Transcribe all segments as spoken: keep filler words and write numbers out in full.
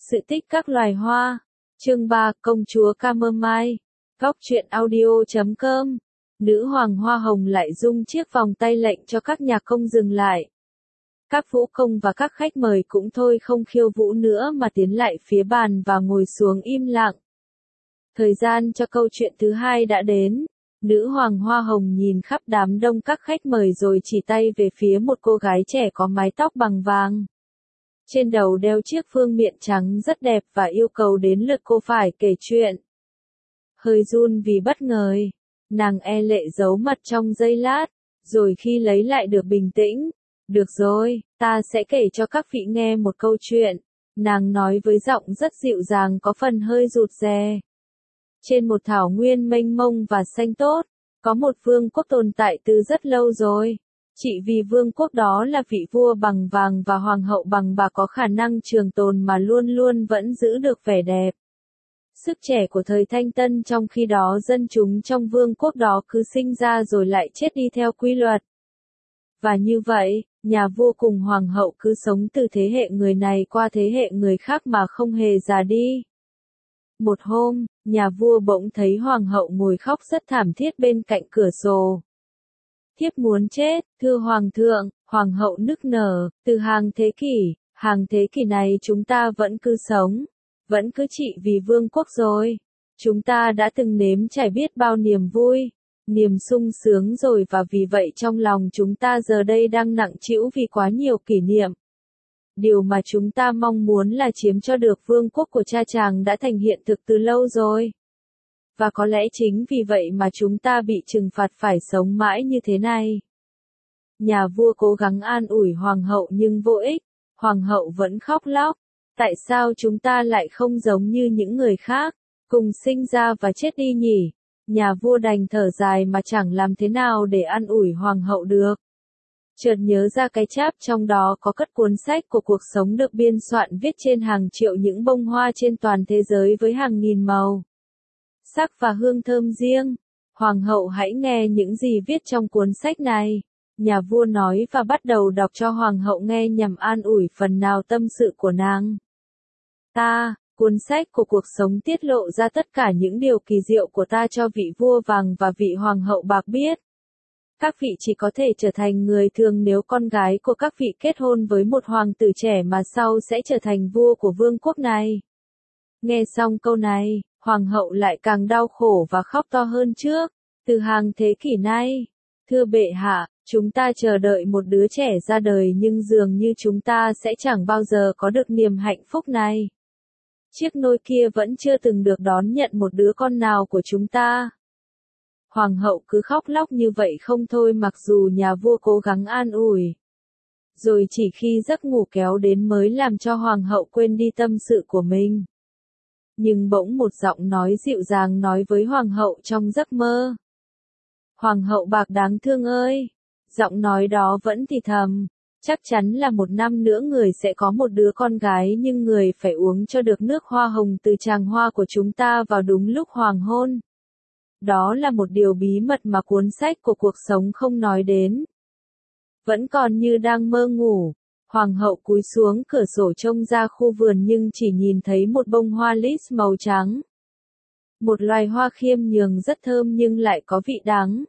Sự tích các loài hoa. Chương ba, Công chúa Camomile. Góc truyện audio chấm com. Nữ hoàng hoa hồng lại rung chiếc vòng tay lệnh cho các nhạc công dừng lại. Các vũ công và các khách mời cũng thôi không khiêu vũ nữa mà tiến lại phía bàn và ngồi xuống im lặng. Thời gian cho câu chuyện thứ hai đã đến. Nữ hoàng hoa hồng nhìn khắp đám đông các khách mời rồi chỉ tay về phía một cô gái trẻ có mái tóc bằng vàng. Trên đầu đeo chiếc phương miện trắng rất đẹp và yêu cầu đến lượt cô phải kể chuyện. Hơi run vì bất ngờ, nàng e lệ giấu mặt trong giây lát, rồi khi lấy lại được bình tĩnh, được rồi, ta sẽ kể cho các vị nghe một câu chuyện, nàng nói với giọng rất dịu dàng có phần hơi rụt rè. Trên một thảo nguyên mênh mông và xanh tốt, có một vương quốc tồn tại từ rất lâu rồi. Chỉ vì vương quốc đó là vị vua bằng vàng và hoàng hậu bằng bạc có khả năng trường tồn mà luôn luôn vẫn giữ được vẻ đẹp. Sức trẻ của thời Thanh Tân, trong khi đó dân chúng trong vương quốc đó cứ sinh ra rồi lại chết đi theo quy luật. Và như vậy, nhà vua cùng hoàng hậu cứ sống từ thế hệ người này qua thế hệ người khác mà không hề già đi. Một hôm, nhà vua bỗng thấy hoàng hậu ngồi khóc rất thảm thiết bên cạnh cửa sổ. Thiếp muốn chết, thưa hoàng thượng, hoàng hậu nức nở, từ hàng thế kỷ, hàng thế kỷ này chúng ta vẫn cứ sống, vẫn cứ trị vì vương quốc rồi. Chúng ta đã từng nếm trải biết bao niềm vui, niềm sung sướng rồi và vì vậy trong lòng chúng ta giờ đây đang nặng trĩu vì quá nhiều kỷ niệm. Điều mà chúng ta mong muốn là chiếm cho được vương quốc của cha chàng đã thành hiện thực từ lâu rồi. Và có lẽ chính vì vậy mà chúng ta bị trừng phạt phải sống mãi như thế này. Nhà vua cố gắng an ủi hoàng hậu nhưng vô ích, hoàng hậu vẫn khóc lóc. Tại sao chúng ta lại không giống như những người khác, cùng sinh ra và chết đi nhỉ? Nhà vua đành thở dài mà chẳng làm thế nào để an ủi hoàng hậu được. Chợt nhớ ra cái cháp trong đó có cất cuốn sách của cuộc sống được biên soạn viết trên hàng triệu những bông hoa trên toàn thế giới với hàng nghìn màu sắc và hương thơm riêng. Hoàng hậu hãy nghe những gì viết trong cuốn sách này. Nhà vua nói và bắt đầu đọc cho hoàng hậu nghe nhằm an ủi phần nào tâm sự của nàng. Ta, cuốn sách của cuộc sống tiết lộ ra tất cả những điều kỳ diệu của ta cho vị vua vàng và vị hoàng hậu bạc biết. Các vị chỉ có thể trở thành người thường nếu con gái của các vị kết hôn với một hoàng tử trẻ mà sau sẽ trở thành vua của vương quốc này. Nghe xong câu này, hoàng hậu lại càng đau khổ và khóc to hơn trước. Từ hàng thế kỷ nay, thưa bệ hạ, chúng ta chờ đợi một đứa trẻ ra đời nhưng dường như chúng ta sẽ chẳng bao giờ có được niềm hạnh phúc này. Chiếc nôi kia vẫn chưa từng được đón nhận một đứa con nào của chúng ta. Hoàng hậu cứ khóc lóc như vậy không thôi mặc dù nhà vua cố gắng an ủi. Rồi chỉ khi giấc ngủ kéo đến mới làm cho hoàng hậu quên đi tâm sự của mình. Nhưng bỗng một giọng nói dịu dàng nói với hoàng hậu trong giấc mơ. Hoàng hậu bạc đáng thương ơi! Giọng nói đó vẫn thì thầm. Chắc chắn là một năm nữa người sẽ có một đứa con gái nhưng người phải uống cho được nước hoa hồng từ tràng hoa của chúng ta vào đúng lúc hoàng hôn. Đó là một điều bí mật mà cuốn sách của cuộc sống không nói đến. Vẫn còn như đang mơ ngủ, hoàng hậu cúi xuống cửa sổ trông ra khu vườn nhưng chỉ nhìn thấy một bông hoa lis màu trắng. Một loài hoa khiêm nhường rất thơm nhưng lại có vị đắng.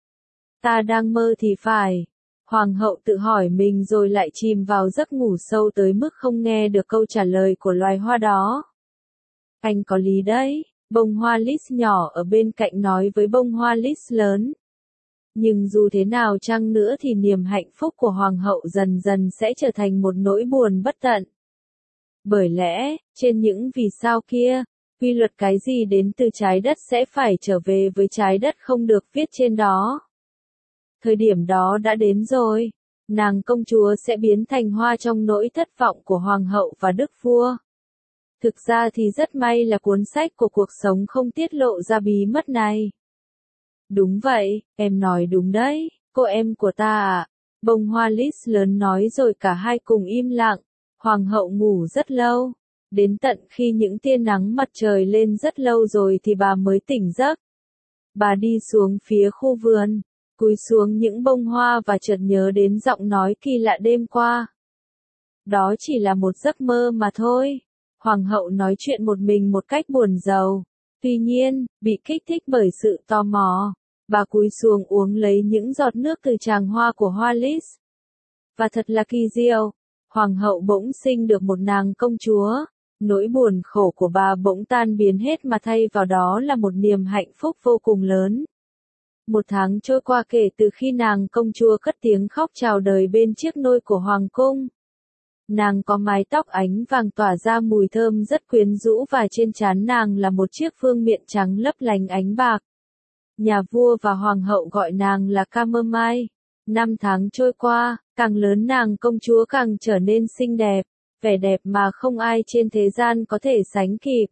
Ta đang mơ thì phải. Hoàng hậu tự hỏi mình rồi lại chìm vào giấc ngủ sâu tới mức không nghe được câu trả lời của loài hoa đó. Anh có lý đấy. Bông hoa lis nhỏ ở bên cạnh nói với bông hoa lis lớn. Nhưng dù thế nào chăng nữa thì niềm hạnh phúc của hoàng hậu dần dần sẽ trở thành một nỗi buồn bất tận. Bởi lẽ, trên những vì sao kia, quy luật cái gì đến từ trái đất sẽ phải trở về với trái đất không được viết trên đó. Thời điểm đó đã đến rồi, nàng công chúa sẽ biến thành hoa trong nỗi thất vọng của hoàng hậu và đức vua. Thực ra thì rất may là cuốn sách của cuộc sống không tiết lộ ra bí mật này. Đúng vậy, em nói đúng đấy, cô em của ta à. Bông hoa lis lớn nói rồi cả hai cùng im lặng. Hoàng hậu ngủ rất lâu. Đến tận khi những tia nắng mặt trời lên rất lâu rồi thì bà mới tỉnh giấc. Bà đi xuống phía khu vườn, cúi xuống những bông hoa và chợt nhớ đến giọng nói kỳ lạ đêm qua. Đó chỉ là một giấc mơ mà thôi. Hoàng hậu nói chuyện một mình một cách buồn rầu. Tuy nhiên, bị kích thích bởi sự tò mò, bà cúi xuống uống lấy những giọt nước từ tràng hoa của hoa lis. Và thật là kỳ diệu, hoàng hậu bỗng sinh được một nàng công chúa. Nỗi buồn khổ của bà bỗng tan biến hết mà thay vào đó là một niềm hạnh phúc vô cùng lớn. Một tháng trôi qua kể từ khi nàng công chúa cất tiếng khóc chào đời bên chiếc nôi của hoàng cung. Nàng có mái tóc ánh vàng tỏa ra mùi thơm rất quyến rũ và trên trán nàng là một chiếc vương miện trắng lấp lánh ánh bạc. Nhà vua và hoàng hậu gọi nàng là Camomile. Năm tháng trôi qua, càng lớn nàng công chúa càng trở nên xinh đẹp, vẻ đẹp mà không ai trên thế gian có thể sánh kịp.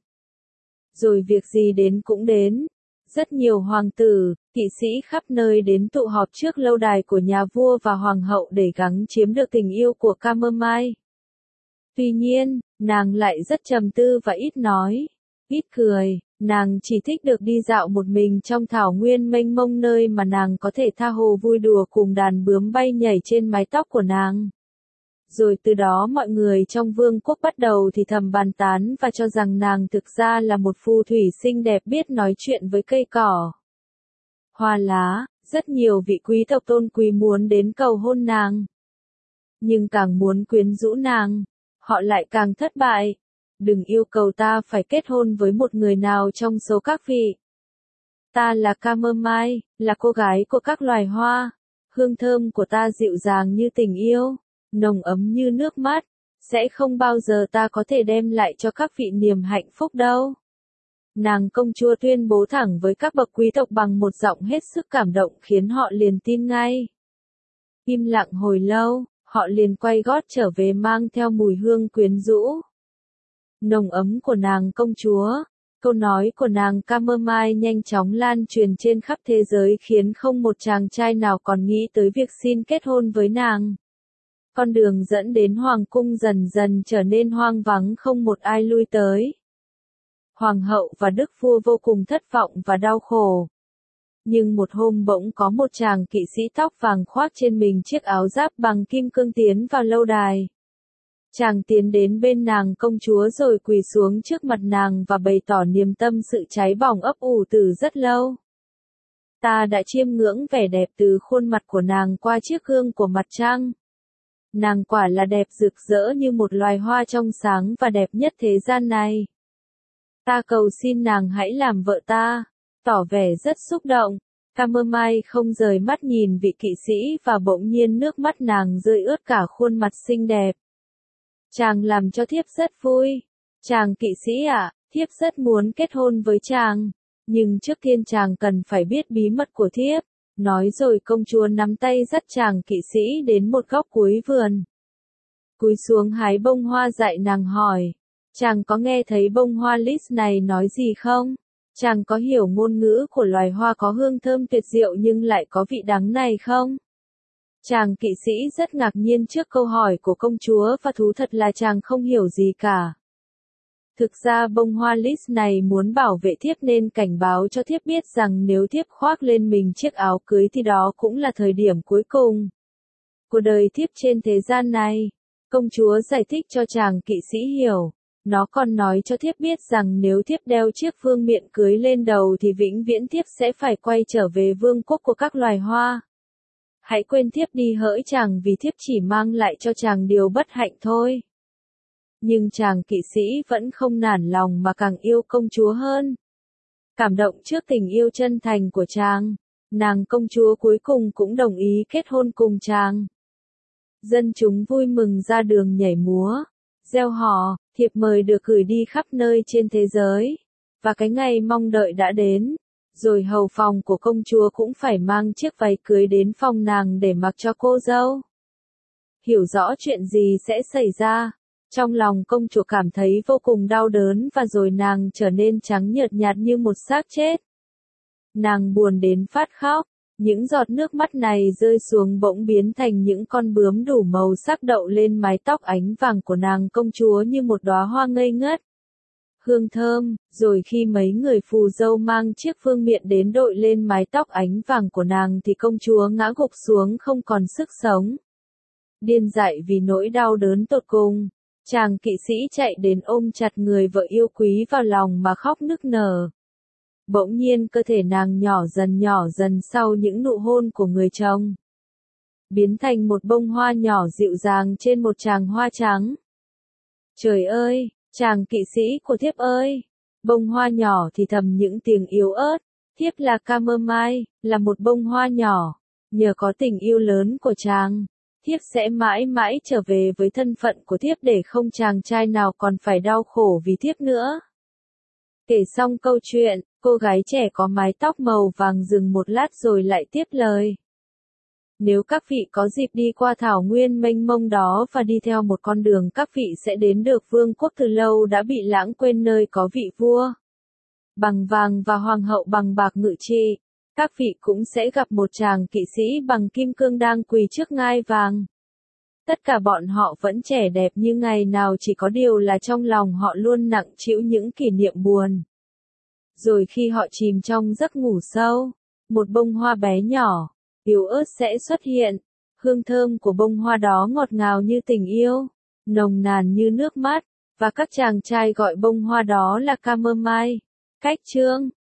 Rồi việc gì đến cũng đến. Rất nhiều hoàng tử, kỵ sĩ khắp nơi đến tụ họp trước lâu đài của nhà vua và hoàng hậu để gắng chiếm được tình yêu của Camomile. Tuy nhiên, nàng lại rất trầm tư và ít nói, ít cười, nàng chỉ thích được đi dạo một mình trong thảo nguyên mênh mông nơi mà nàng có thể tha hồ vui đùa cùng đàn bướm bay nhảy trên mái tóc của nàng. Rồi từ đó mọi người trong vương quốc bắt đầu thì thầm bàn tán và cho rằng nàng thực ra là một phù thủy xinh đẹp biết nói chuyện với cây cỏ, hoa lá, rất nhiều vị quý tộc tôn quý muốn đến cầu hôn nàng. Nhưng càng muốn quyến rũ nàng, họ lại càng thất bại. Đừng yêu cầu ta phải kết hôn với một người nào trong số các vị. Ta là Camomile, là cô gái của các loài hoa. Hương thơm của ta dịu dàng như tình yêu, nồng ấm như nước mắt. Sẽ không bao giờ ta có thể đem lại cho các vị niềm hạnh phúc đâu. Nàng công chúa tuyên bố thẳng với các bậc quý tộc bằng một giọng hết sức cảm động khiến họ liền tin ngay. Im lặng hồi lâu, họ liền quay gót trở về mang theo mùi hương quyến rũ, nồng ấm của nàng công chúa. Câu nói của nàng Camomile nhanh chóng lan truyền trên khắp thế giới khiến không một chàng trai nào còn nghĩ tới việc xin kết hôn với nàng. Con đường dẫn đến hoàng cung dần dần trở nên hoang vắng không một ai lui tới. Hoàng hậu và đức vua vô cùng thất vọng và đau khổ. Nhưng một hôm bỗng có một chàng kỵ sĩ tóc vàng khoác trên mình chiếc áo giáp bằng kim cương tiến vào lâu đài. Chàng tiến đến bên nàng công chúa rồi quỳ xuống trước mặt nàng và bày tỏ niềm tâm sự cháy bỏng ấp ủ từ rất lâu. Ta đã chiêm ngưỡng vẻ đẹp từ khuôn mặt của nàng qua chiếc gương của mặt trăng. Nàng quả là đẹp rực rỡ như một loài hoa trong sáng và đẹp nhất thế gian này. Ta cầu xin nàng hãy làm vợ ta, tỏ vẻ rất xúc động. Camomile không rời mắt nhìn vị kỵ sĩ và bỗng nhiên nước mắt nàng rơi ướt cả khuôn mặt xinh đẹp. Chàng làm cho thiếp rất vui. Chàng kỵ sĩ ạ, à, thiếp rất muốn kết hôn với chàng. Nhưng trước tiên chàng cần phải biết bí mật của thiếp. Nói rồi công chúa nắm tay dắt chàng kỵ sĩ đến một góc cuối vườn. Cúi xuống hái bông hoa dạy nàng hỏi. Chàng có nghe thấy bông hoa lis này nói gì không? Chàng có hiểu ngôn ngữ của loài hoa có hương thơm tuyệt diệu nhưng lại có vị đắng này không? Chàng kỵ sĩ rất ngạc nhiên trước câu hỏi của công chúa và thú thật là chàng không hiểu gì cả. Thực ra bông hoa lis này muốn bảo vệ thiếp nên cảnh báo cho thiếp biết rằng nếu thiếp khoác lên mình chiếc áo cưới thì đó cũng là thời điểm cuối cùng của đời thiếp trên thế gian này. Công chúa giải thích cho chàng kỵ sĩ hiểu. Nó còn nói cho thiếp biết rằng nếu thiếp đeo chiếc vương miện cưới lên đầu thì vĩnh viễn thiếp sẽ phải quay trở về vương quốc của các loài hoa. Hãy quên thiếp đi hỡi chàng vì thiếp chỉ mang lại cho chàng điều bất hạnh thôi. Nhưng chàng kỵ sĩ vẫn không nản lòng mà càng yêu công chúa hơn. Cảm động trước tình yêu chân thành của chàng, nàng công chúa cuối cùng cũng đồng ý kết hôn cùng chàng. Dân chúng vui mừng ra đường nhảy múa, reo hò, thiệp mời được gửi đi khắp nơi trên thế giới. Và cái ngày mong đợi đã đến. Rồi hầu phòng của công chúa cũng phải mang chiếc váy cưới đến phòng nàng để mặc cho cô dâu. Hiểu rõ chuyện gì sẽ xảy ra. Trong lòng công chúa cảm thấy vô cùng đau đớn và rồi nàng trở nên trắng nhợt nhạt như một xác chết. Nàng buồn đến phát khóc. Những giọt nước mắt này rơi xuống bỗng biến thành những con bướm đủ màu sắc đậu lên mái tóc ánh vàng của nàng công chúa như một đóa hoa ngây ngất. Hương thơm, rồi khi mấy người phù dâu mang chiếc vương miện đến đội lên mái tóc ánh vàng của nàng thì công chúa ngã gục xuống không còn sức sống. Điên dại vì nỗi đau đớn tột cùng, Chàng kỵ sĩ chạy đến ôm chặt người vợ yêu quý vào lòng mà khóc nức nở. Bỗng nhiên cơ thể nàng nhỏ dần nhỏ dần sau những nụ hôn của người chồng. Biến thành một bông hoa nhỏ dịu dàng trên một tràng hoa trắng. Trời ơi, chàng kỵ sĩ của thiếp ơi! Bông hoa nhỏ thì thầm những tiếng yếu ớt. Thiếp là Chamomile, là một bông hoa nhỏ. Nhờ có tình yêu lớn của chàng, thiếp sẽ mãi mãi trở về với thân phận của thiếp để không chàng trai nào còn phải đau khổ vì thiếp nữa. Kể xong câu chuyện, cô gái trẻ có mái tóc màu vàng dừng một lát rồi lại tiếp lời. Nếu các vị có dịp đi qua thảo nguyên mênh mông đó và đi theo một con đường, các vị sẽ đến được vương quốc từ lâu đã bị lãng quên, nơi có vị vua bằng vàng và hoàng hậu bằng bạc ngự trị. Các vị cũng sẽ gặp một chàng kỵ sĩ bằng kim cương đang quỳ trước ngai vàng. Tất cả bọn họ vẫn trẻ đẹp như ngày nào, chỉ có điều là trong lòng họ luôn nặng trĩu những kỷ niệm buồn. Rồi khi họ chìm trong giấc ngủ sâu, một bông hoa bé nhỏ, yếu ớt sẽ xuất hiện. Hương thơm của bông hoa đó ngọt ngào như tình yêu, nồng nàn như nước mắt, và các chàng trai gọi bông hoa đó là Chamomile. Cách chương